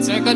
1 second.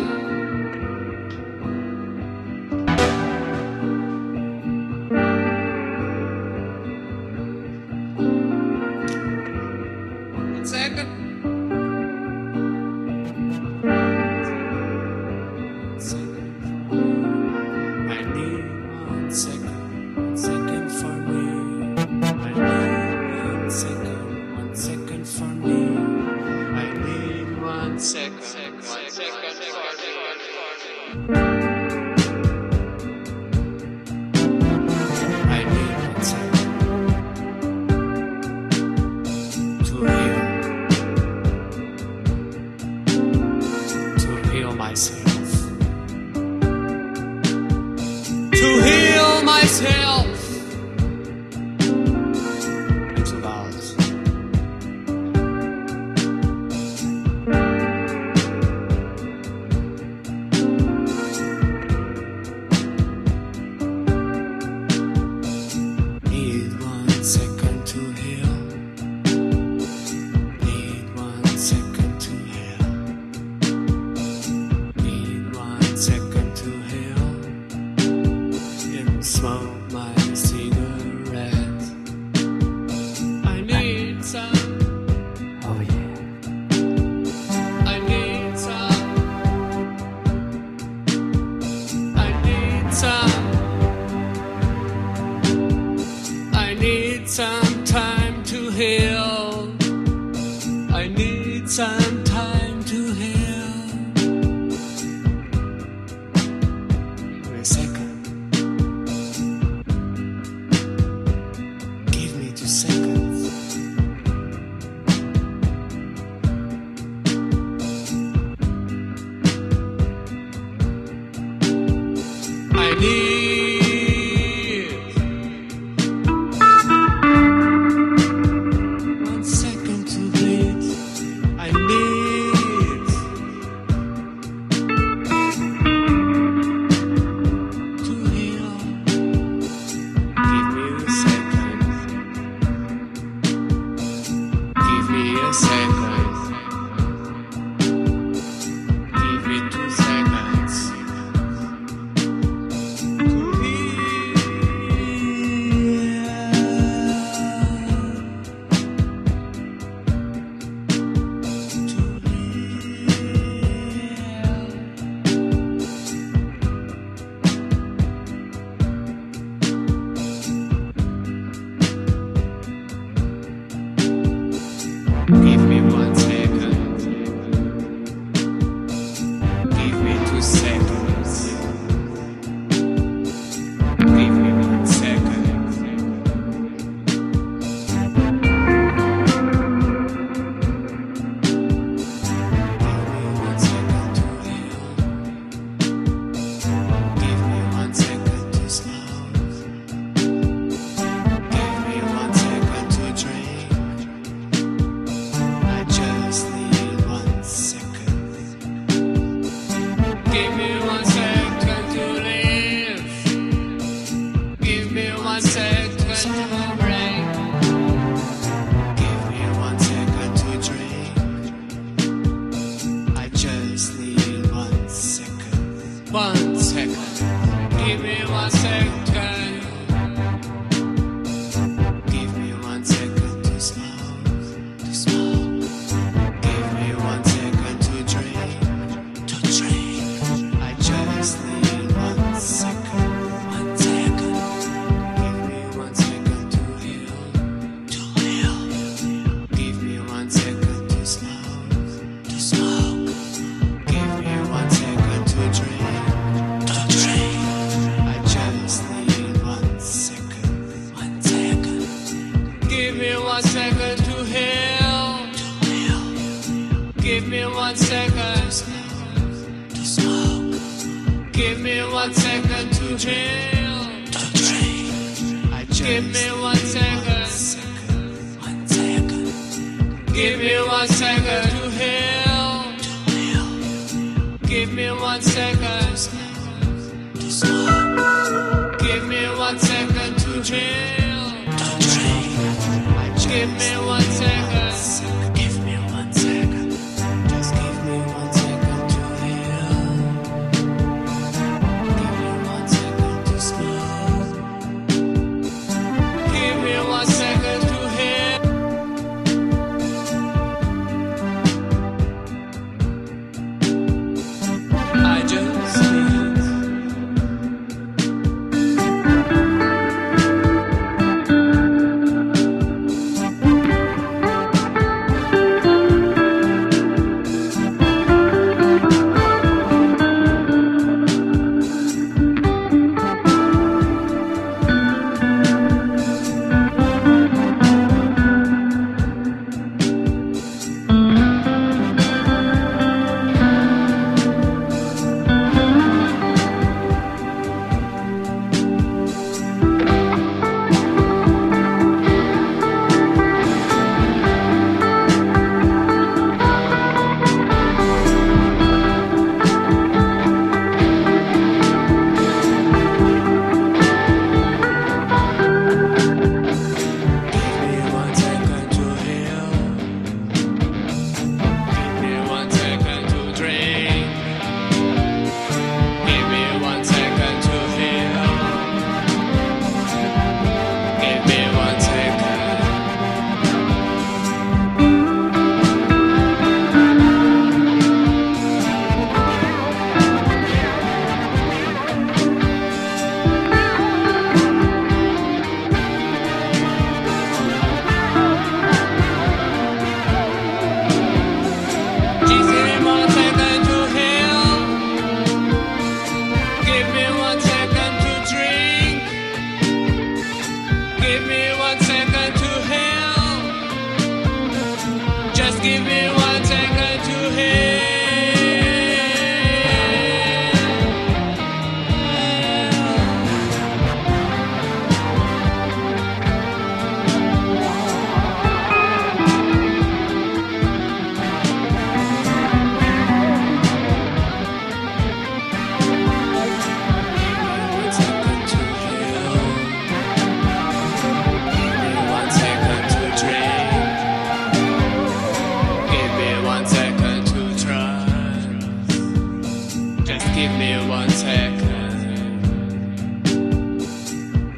Give me 1 second. Just give me 1 second to heal.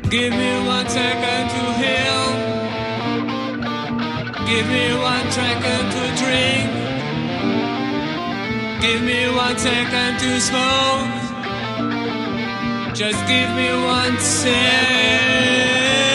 Give me 1 second to heal. Give me 1 second to drink. Give me 1 second to smoke. Just give me 1 second.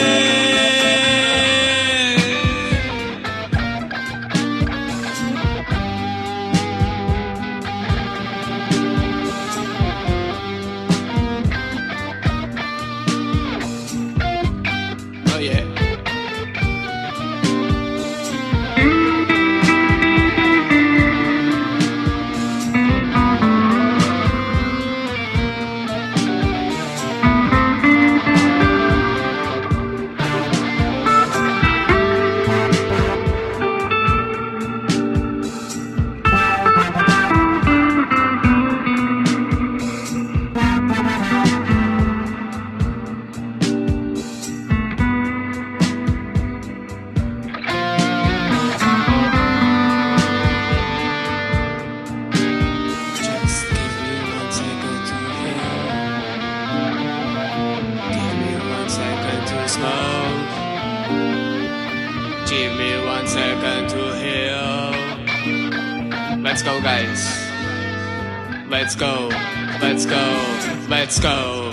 Give me 1 second to heal. Let's go, guys. Let's go. Let's go. Let's go.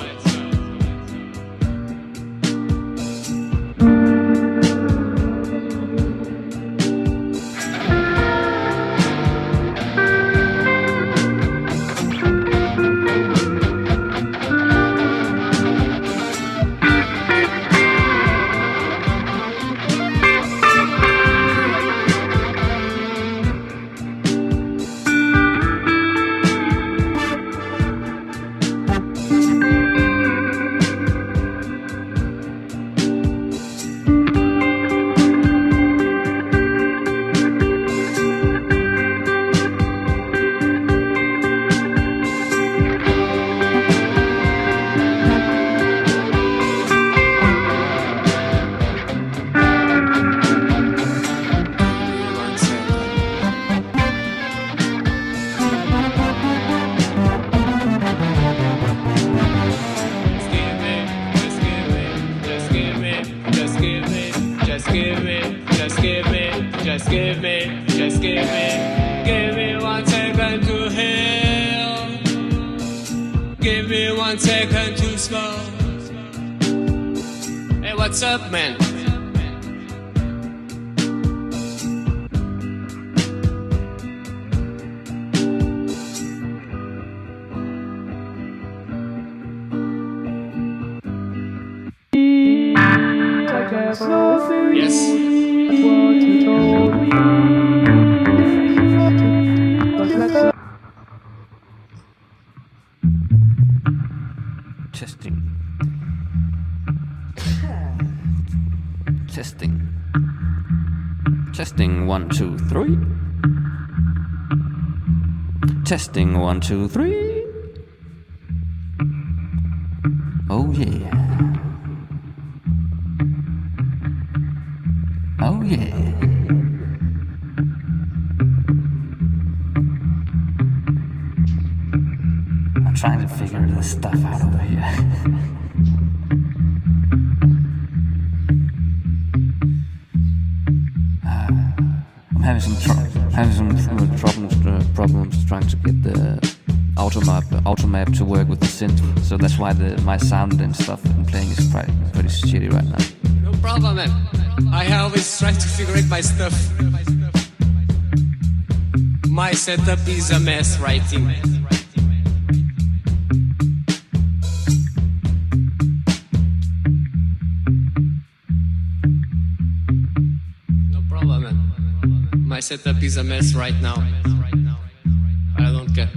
Give me 1 second to heal. Give me 1 second to smoke. Hey, what's up, man? Yes. Testing. Testing. Testing 1, 2, 3. Testing 1, 2, 3. Oh yeah. Oh yeah. I'm trying to figure this stuff out over here. I'm having some problems trying to get the auto map to work with the synth, so that's why my sound and stuff and playing is pretty shitty right now. No problem, man. I always try to figure out my stuff. My setup is a mess writing. No problem, man. My setup is a mess right now. I don't care.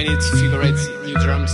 I need to figure out new drums.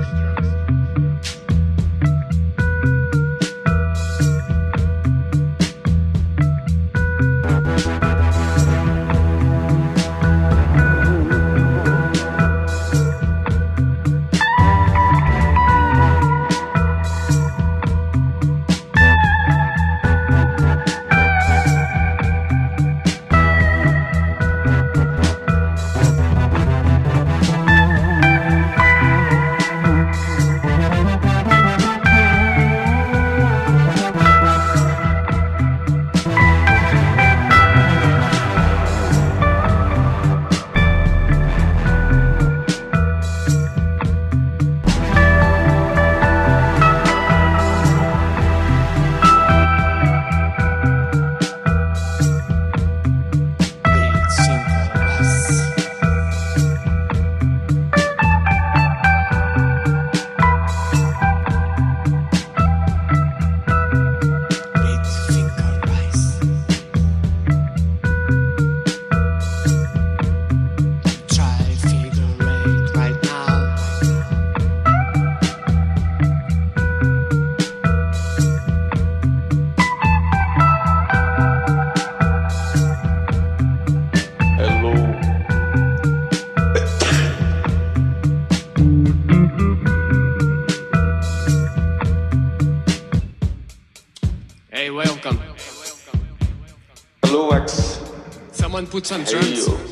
Hey, welcome. Hello, X. Someone put some Hey, drums. yo.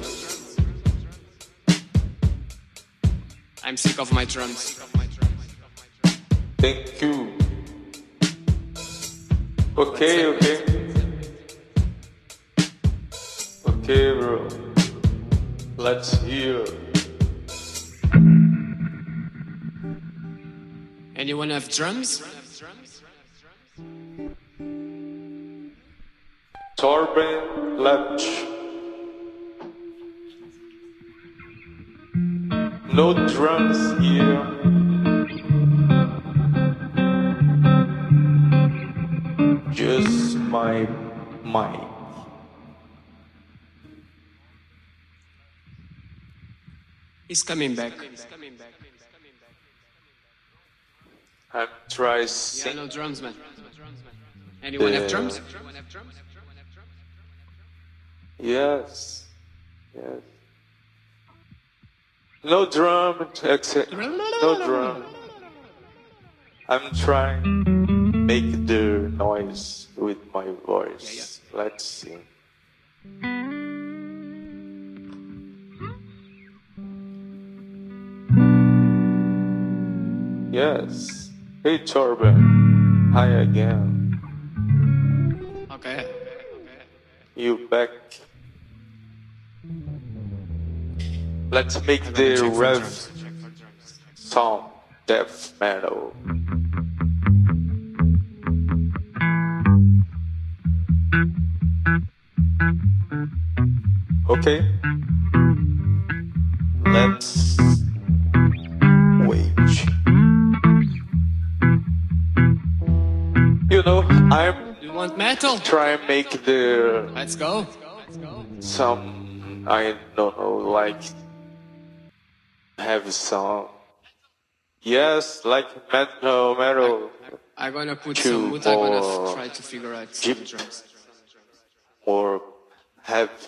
I'm sick of my drums. Thank you. Okay, okay. Okay, bro. Let's hear. Anyone have drums? Torben Lepch. No drums here. Just my mic. He's coming back. I'm trying Yeah, sing. no drums, man. Anyone have drums? Yes. Yes. No drum, except no drum. I'm trying make the noise with my voice. Let's see. Yes. Hey Torben. Hi again. Okay. You back. Let's make I'm gonna the check for rev drums. song death metal. Okay. Let's wait. You know, I'm You want metal? trying to make the Let's go. some I don't know like heavy song. Yes, like metal I'm gonna put Two some wood. I'm more gonna try to figure out some Jeep. drums. or heavy.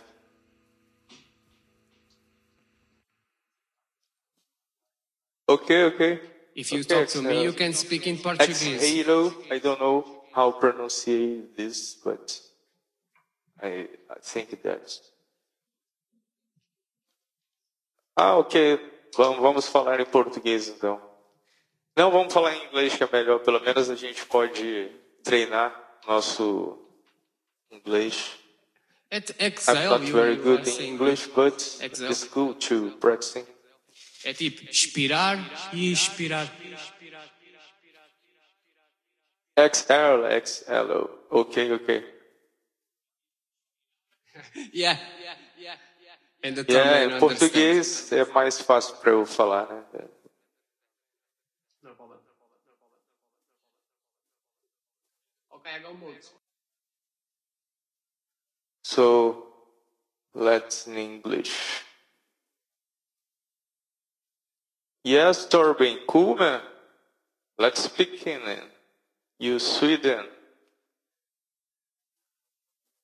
Okay, okay. If you Okay, talk to me, you can speak in Portuguese. Exhalo. I don't know how to pronounce this, but I think that. Ah, ok. Vamos falar em português então. Não, vamos falar em inglês que é melhor. Pelo menos a gente pode treinar nosso inglês. At I'm exhale, not very you good are in saying English, but Exhale. it's good to practicing. É tipo expirar e expirar. XL. Ok, ok. Yeah. And the Yeah, Tom em português é mais fácil para eu falar, né? No problem. Okay, I go mute. So, let's in English. Yes, Torben, cool man. Let's speak in you Sweden.